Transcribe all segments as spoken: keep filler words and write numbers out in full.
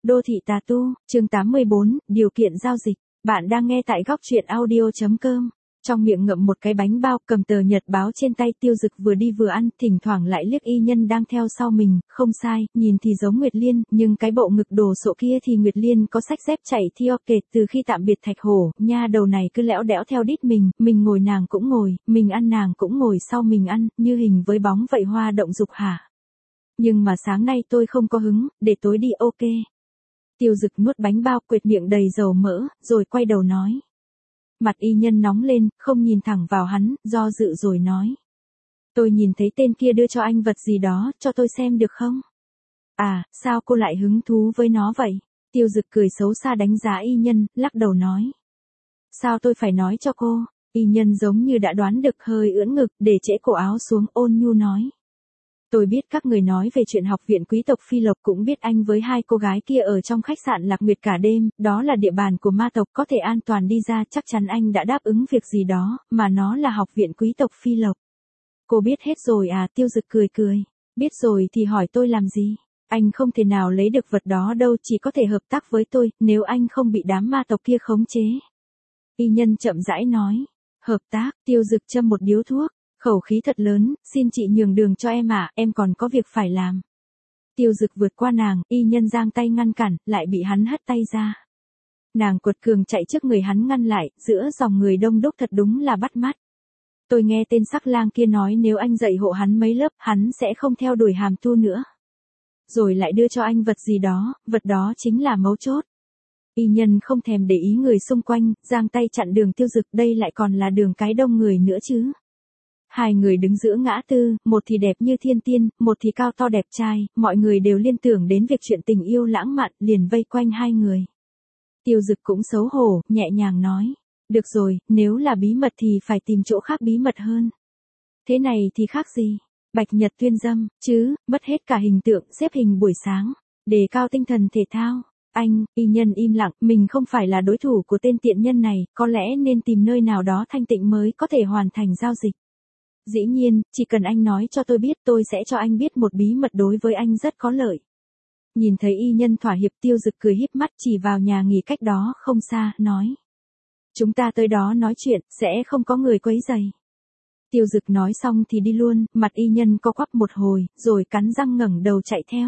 Đô thị tà tu, chương tám mươi bốn, điều kiện giao dịch. Bạn đang nghe tại góc truyện audio chấm com. Trong miệng ngậm một cái bánh bao, cầm tờ nhật báo trên tay, Tiêu Dực vừa đi vừa ăn, thỉnh thoảng lại liếc y nhân đang theo sau mình, không sai, nhìn thì giống Nguyệt Liên, nhưng cái bộ ngực đồ sộ kia thì Nguyệt Liên có xách dép chạy theo kệt từ khi tạm biệt Thạch Hổ, nha đầu này cứ lẽo đẽo theo đít mình, mình ngồi nàng cũng ngồi, mình ăn nàng cũng ngồi sau mình ăn, như hình với bóng vậy, hoa động dục hả? Nhưng mà sáng nay tôi không có hứng, để tối đi ok. Tiêu Dực nuốt bánh bao, quệt miệng đầy dầu mỡ, rồi quay đầu nói. Mặt y nhân nóng lên, không nhìn thẳng vào hắn, do dự rồi nói. Tôi nhìn thấy tên kia đưa cho anh vật gì đó, cho tôi xem được không? À, sao cô lại hứng thú với nó vậy? Tiêu Dực cười xấu xa đánh giá y nhân, lắc đầu nói. Sao tôi phải nói cho cô? Y nhân giống như đã đoán được, hơi ưỡn ngực, để trễ cổ áo xuống, ôn nhu nói. Tôi biết các người nói về chuyện học viện quý tộc Phi Lộc, cũng biết anh với hai cô gái kia ở trong khách sạn Lạc Nguyệt cả đêm, đó là địa bàn của ma tộc, có thể an toàn đi ra, chắc chắn anh đã đáp ứng việc gì đó, mà nó là học viện quý tộc Phi Lộc. Cô biết hết rồi à? Tiêu Dực cười cười. Biết rồi thì hỏi tôi làm gì? Anh không thể nào lấy được vật đó đâu, chỉ có thể hợp tác với tôi, nếu anh không bị đám ma tộc kia khống chế. Y nhân chậm rãi nói. Hợp tác? Tiêu Dực châm một điếu thuốc. Khẩu khí thật lớn, xin chị nhường đường cho em ạ, à, em còn có việc phải làm. Tiêu Dực vượt qua nàng, y nhân giang tay ngăn cản, lại bị hắn hất tay ra. Nàng quật cường chạy trước người hắn ngăn lại, giữa dòng người đông đúc thật đúng là bắt mắt. Tôi nghe tên sắc lang kia nói nếu anh dạy hộ hắn mấy lớp, hắn sẽ không theo đuổi hàm tu nữa. Rồi lại đưa cho anh vật gì đó, vật đó chính là mấu chốt. Y nhân không thèm để ý người xung quanh, giang tay chặn đường Tiêu Dực, đây lại còn là đường cái đông người nữa chứ. Hai người đứng giữa ngã tư, một thì đẹp như thiên tiên, một thì cao to đẹp trai, mọi người đều liên tưởng đến việc chuyện tình yêu lãng mạn, liền vây quanh hai người. Tiêu Dực cũng xấu hổ, nhẹ nhàng nói, được rồi, nếu là bí mật thì phải tìm chỗ khác bí mật hơn. Thế này thì khác gì? Bạch Nhật tuyên dâm, chứ, mất hết cả hình tượng, xếp hình buổi sáng, đề cao tinh thần thể thao. Anh, y nhân im lặng, mình không phải là đối thủ của tên tiện nhân này, có lẽ nên tìm nơi nào đó thanh tịnh mới có thể hoàn thành giao dịch. Dĩ nhiên, chỉ cần anh nói cho tôi biết, tôi sẽ cho anh biết một bí mật đối với anh rất có lợi. Nhìn thấy y nhân thỏa hiệp, Tiêu Dực cười híp mắt chỉ vào nhà nghỉ cách đó không xa, nói. Chúng ta tới đó nói chuyện, sẽ không có người quấy rầy. Tiêu Dực nói xong thì đi luôn, mặt y nhân co quắp một hồi, rồi cắn răng ngẩng đầu chạy theo.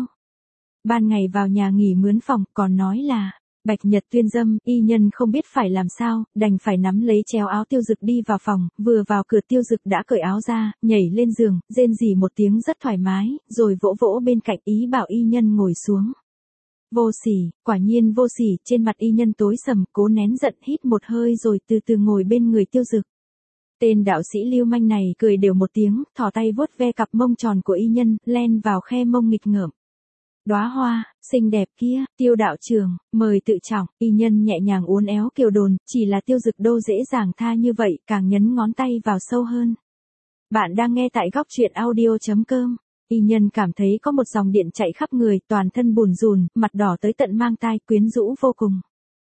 Ban ngày vào nhà nghỉ mướn phòng, còn nói là. Bạch Nhật tuyên dâm, y nhân không biết phải làm sao, đành phải nắm lấy chéo áo Tiêu Dực đi vào phòng, vừa vào cửa Tiêu Dực đã cởi áo ra, nhảy lên giường, rên rỉ một tiếng rất thoải mái, rồi vỗ vỗ bên cạnh, ý bảo y nhân ngồi xuống. Vô sỉ, quả nhiên vô sỉ, trên mặt y nhân tối sầm, cố nén giận, hít một hơi rồi từ từ ngồi bên người Tiêu Dực. Tên đạo sĩ lưu manh này cười đều một tiếng, thò tay vuốt ve cặp mông tròn của y nhân, len vào khe mông nghịch ngợm. Đóa hoa, xinh đẹp kia, Tiêu đạo trưởng, mời tự trọng, y nhân nhẹ nhàng uốn éo kiều đồn, chỉ là Tiêu Dực đô dễ dàng tha như vậy, càng nhấn ngón tay vào sâu hơn. Bạn đang nghe tại góc truyện audio chấm com. Y nhân cảm thấy có một dòng điện chạy khắp người, toàn thân bùn rùn, mặt đỏ tới tận mang tai, quyến rũ vô cùng.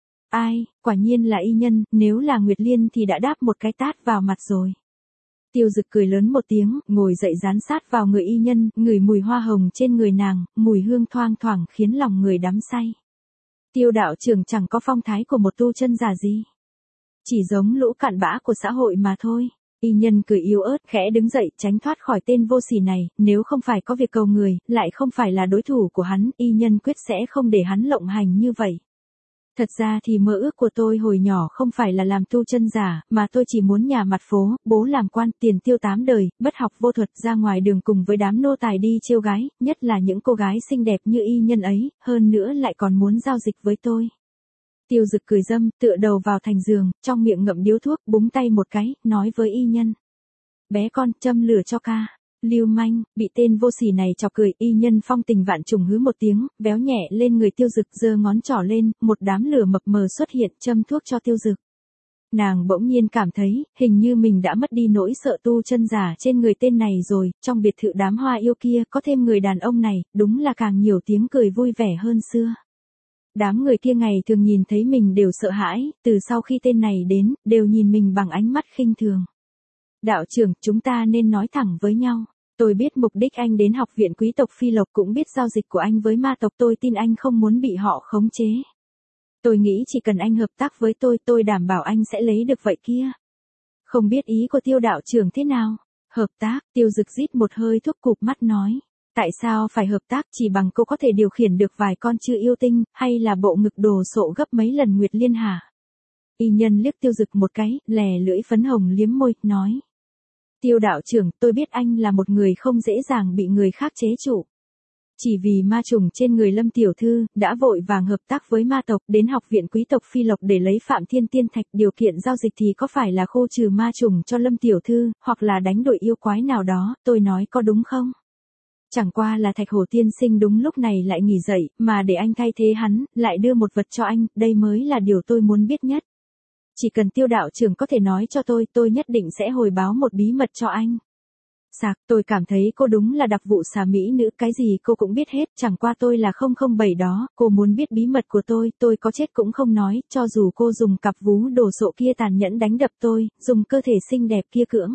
Ai, quả nhiên là y nhân, nếu là Nguyệt Liên thì đã đáp một cái tát vào mặt rồi. Tiêu Dực cười lớn một tiếng, ngồi dậy dán sát vào người y nhân, ngửi mùi hoa hồng trên người nàng, mùi hương thoang thoảng khiến lòng người đắm say. Tiêu đạo trưởng chẳng có phong thái của một tu chân giả gì. Chỉ giống lũ cặn bã của xã hội mà thôi. Y nhân cười yếu ớt, khẽ đứng dậy, tránh thoát khỏi tên vô sỉ này, nếu không phải có việc cầu người, lại không phải là đối thủ của hắn, y nhân quyết sẽ không để hắn lộng hành như vậy. Thật ra thì mơ ước của tôi hồi nhỏ không phải là làm tu chân giả, mà tôi chỉ muốn nhà mặt phố, bố làm quan, tiền tiêu tám đời, bất học vô thuật, ra ngoài đường cùng với đám nô tài đi trêu gái, nhất là những cô gái xinh đẹp như y nhân ấy, hơn nữa lại còn muốn giao dịch với tôi. Tiêu Dực cười dâm, tựa đầu vào thành giường, trong miệng ngậm điếu thuốc, búng tay một cái, nói với y nhân. Bé con, châm lửa cho ca. Lưu manh, bị tên vô sỉ này chọc cười, y nhân phong tình vạn trùng hứ một tiếng, véo nhẹ lên người Tiêu Dực, giơ ngón trỏ lên, một đám lửa mập mờ xuất hiện, châm thuốc cho Tiêu Dực. Nàng bỗng nhiên cảm thấy, hình như mình đã mất đi nỗi sợ tu chân giả trên người tên này rồi, trong biệt thự đám hoa yêu kia, có thêm người đàn ông này, đúng là càng nhiều tiếng cười vui vẻ hơn xưa. Đám người kia ngày thường nhìn thấy mình đều sợ hãi, từ sau khi tên này đến, đều nhìn mình bằng ánh mắt khinh thường. Đạo trưởng, chúng ta nên nói thẳng với nhau. Tôi biết mục đích anh đến học viện quý tộc Phi Lộc, cũng biết giao dịch của anh với ma tộc, tôi tin anh không muốn bị họ khống chế. Tôi nghĩ chỉ cần anh hợp tác với tôi, tôi đảm bảo anh sẽ lấy được vậy kia. Không biết ý của Tiêu đạo trưởng thế nào? Hợp tác, Tiêu Dực rít một hơi thuốc cụp mắt nói. Tại sao phải hợp tác, chỉ bằng cô có thể điều khiển được vài con chư yêu tinh, hay là bộ ngực đồ sộ gấp mấy lần Nguyệt Liên hả? Y nhân liếc Tiêu Dực một cái, lè lưỡi phấn hồng liếm môi, nói. Tiêu đạo trưởng, tôi biết anh là một người không dễ dàng bị người khác chế trụ. Chỉ vì ma trùng trên người Lâm tiểu thư, đã vội vàng hợp tác với ma tộc, đến học viện quý tộc Phi Lộc để lấy Phạm Thiên Tiên Thạch, điều kiện giao dịch thì có phải là khô trừ ma trùng cho Lâm tiểu thư, hoặc là đánh đuổi yêu quái nào đó, tôi nói có đúng không? Chẳng qua là Thạch Hổ tiên sinh đúng lúc này lại nghỉ dậy, mà để anh thay thế hắn, lại đưa một vật cho anh, đây mới là điều tôi muốn biết nhất. Chỉ cần Tiêu đạo trưởng có thể nói cho tôi, tôi nhất định sẽ hồi báo một bí mật cho anh. Sạc, tôi cảm thấy cô đúng là đặc vụ xà mỹ nữ, cái gì cô cũng biết hết, chẳng qua tôi là không không bảy đó, cô muốn biết bí mật của tôi, tôi có chết cũng không nói, cho dù cô dùng cặp vú đồ sộ kia tàn nhẫn đánh đập tôi, dùng cơ thể xinh đẹp kia cưỡng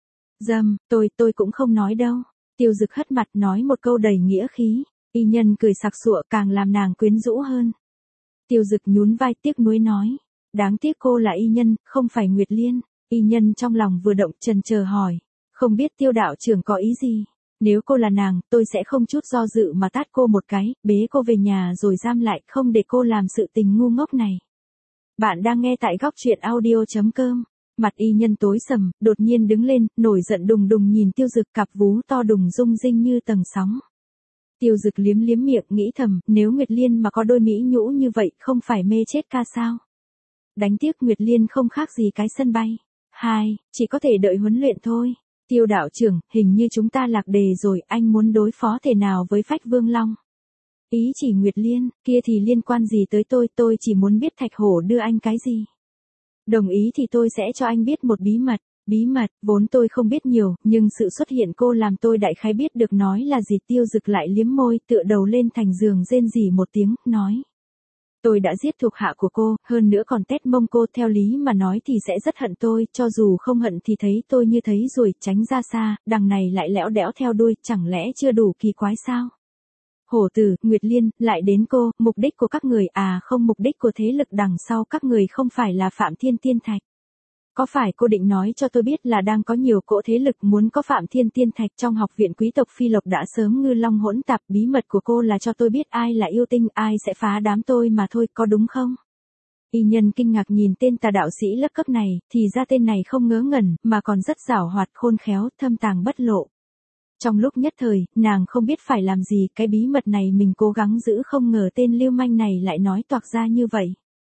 dâm, tôi, tôi cũng không nói đâu. Tiêu Dực hất mặt nói một câu đầy nghĩa khí, y nhân cười sặc sụa càng làm nàng quyến rũ hơn. Tiêu Dực nhún vai tiếc nuối nói, đáng tiếc cô là y nhân, không phải Nguyệt Liên. Y nhân trong lòng vừa động chần chờ hỏi, không biết Tiêu đạo trưởng có ý gì? Nếu cô là nàng, tôi sẽ không chút do dự mà tát cô một cái, bế cô về nhà rồi giam lại, không để cô làm sự tình ngu ngốc này. Bạn đang nghe tại góc truyện audio chấm com. Mặt y nhân tối sầm, đột nhiên đứng lên, nổi giận đùng đùng nhìn Tiêu Dực, cặp vú to đùng rung rinh như tầng sóng. Tiêu Dực liếm liếm miệng nghĩ thầm, nếu Nguyệt Liên mà có đôi mỹ nhũ như vậy, không phải mê chết ca sao? Đánh tiếc Nguyệt Liên không khác gì cái sân bay. Hai, chỉ có thể đợi huấn luyện thôi. Tiêu đạo trưởng, hình như chúng ta lạc đề rồi, anh muốn đối phó thế nào với Phách Vương Long? Ý chỉ Nguyệt Liên, kia thì liên quan gì tới tôi, tôi chỉ muốn biết Thạch Hổ đưa anh cái gì. Đồng ý thì tôi sẽ cho anh biết một bí mật. Bí mật, vốn tôi không biết nhiều, nhưng sự xuất hiện cô làm tôi đại khái biết được nói là gì. Tiêu Dực lại liếm môi, tựa đầu lên thành giường rên rỉ một tiếng, nói. Tôi đã giết thuộc hạ của cô, hơn nữa còn tét mông cô, theo lý mà nói thì sẽ rất hận tôi, cho dù không hận thì thấy tôi như thấy ruồi, tránh ra xa, đằng này lại lẽo đẽo theo đuôi, chẳng lẽ chưa đủ kỳ quái sao? Hổ tử, Nguyệt Liên, lại đến cô, mục đích của các người, à không, mục đích của thế lực đằng sau các người không phải là Phạm Thiên Tiên Thạch. Có phải cô định nói cho tôi biết là đang có nhiều cỗ thế lực muốn có Phạm Thiên Tiên Thạch trong học viện quý tộc Phi Lộc đã sớm ngư long hỗn tạp, bí mật của cô là cho tôi biết ai là yêu tinh, ai sẽ phá đám tôi mà thôi, có đúng không? Y nhân kinh ngạc nhìn tên tà đạo sĩ lớp cấp này, thì ra tên này không ngớ ngẩn, mà còn rất giảo hoạt khôn khéo, thâm tàng bất lộ. Trong lúc nhất thời, nàng không biết phải làm gì, cái bí mật này mình cố gắng giữ không ngờ tên lưu manh này lại nói toạc ra như vậy.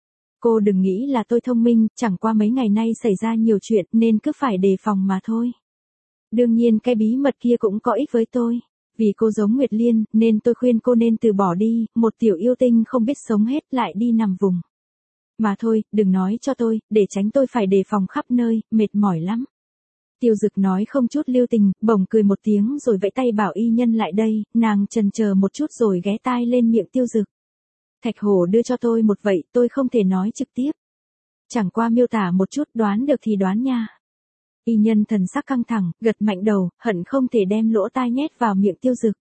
Cô đừng nghĩ là tôi thông minh, chẳng qua mấy ngày nay xảy ra nhiều chuyện nên cứ phải đề phòng mà thôi. Đương nhiên cái bí mật kia cũng có ích với tôi. Vì cô giống Nguyệt Liên, nên tôi khuyên cô nên từ bỏ đi, một tiểu yêu tinh không biết sống hết lại đi nằm vùng. Mà thôi, đừng nói cho tôi, để tránh tôi phải đề phòng khắp nơi, mệt mỏi lắm. Tiêu Dực nói không chút lưu tình, bỗng cười một tiếng rồi vẫy tay bảo y nhân lại đây, nàng chần chờ một chút rồi ghé tai lên miệng Tiêu Dực. Thạch Hổ đưa cho tôi một vậy, tôi không thể nói trực tiếp. Chẳng qua miêu tả một chút, đoán được thì đoán nha. Y nhân thần sắc căng thẳng, gật mạnh đầu, hận không thể đem lỗ tai nhét vào miệng Tiêu Dực.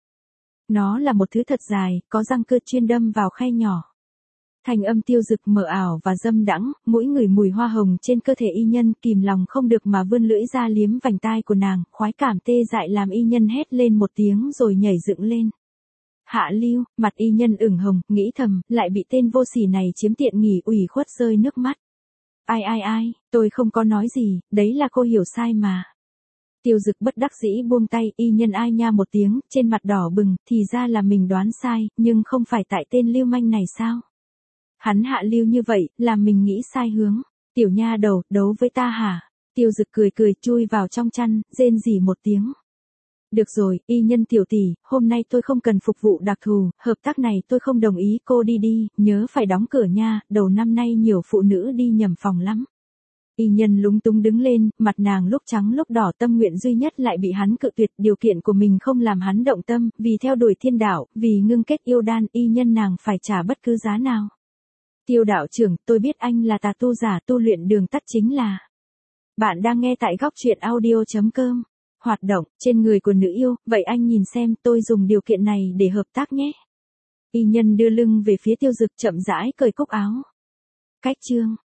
Nó là một thứ thật dài, có răng cưa chuyên đâm vào khe nhỏ. Thành âm Tiêu Dực mờ ảo và dâm đãng, mũi người mùi hoa hồng trên cơ thể y nhân, kìm lòng không được mà vươn lưỡi ra liếm vành tai của nàng, khoái cảm tê dại làm y nhân hét lên một tiếng rồi nhảy dựng lên. Hạ lưu, mặt y nhân ửng hồng, nghĩ thầm, lại bị tên vô sỉ này chiếm tiện nghỉ, ủy khuất rơi nước mắt. Ai ai ai, tôi không có nói gì, đấy là cô hiểu sai mà. Tiêu Dực bất đắc dĩ buông tay, y nhân ai nha một tiếng, trên mặt đỏ bừng, thì ra là mình đoán sai, nhưng không phải tại tên lưu manh này sao? Hắn hạ lưu như vậy, làm mình nghĩ sai hướng. Tiểu nha đầu, đấu với ta hả? Tiêu Dực cười cười chui vào trong chăn, rên rỉ một tiếng. Được rồi, y nhân tiểu tỷ, hôm nay tôi không cần phục vụ đặc thù, hợp tác này tôi không đồng ý, cô đi đi, nhớ phải đóng cửa nha, đầu năm nay nhiều phụ nữ đi nhầm phòng lắm. Y nhân lúng túng đứng lên, mặt nàng lúc trắng lúc đỏ, tâm nguyện duy nhất lại bị hắn cự tuyệt, điều kiện của mình không làm hắn động tâm, vì theo đuổi thiên đạo, vì ngưng kết yêu đan, y nhân nàng phải trả bất cứ giá nào. Tiêu đạo trưởng, tôi biết anh là tà tu giả, tu luyện đường tắt chính là. Bạn đang nghe tại góc truyện audio chấm com. hoạt động trên người của nữ yêu, vậy anh nhìn xem, tôi dùng điều kiện này để hợp tác nhé. Y nhân đưa lưng về phía Tiêu Dực chậm rãi cởi cúc áo. Cách chương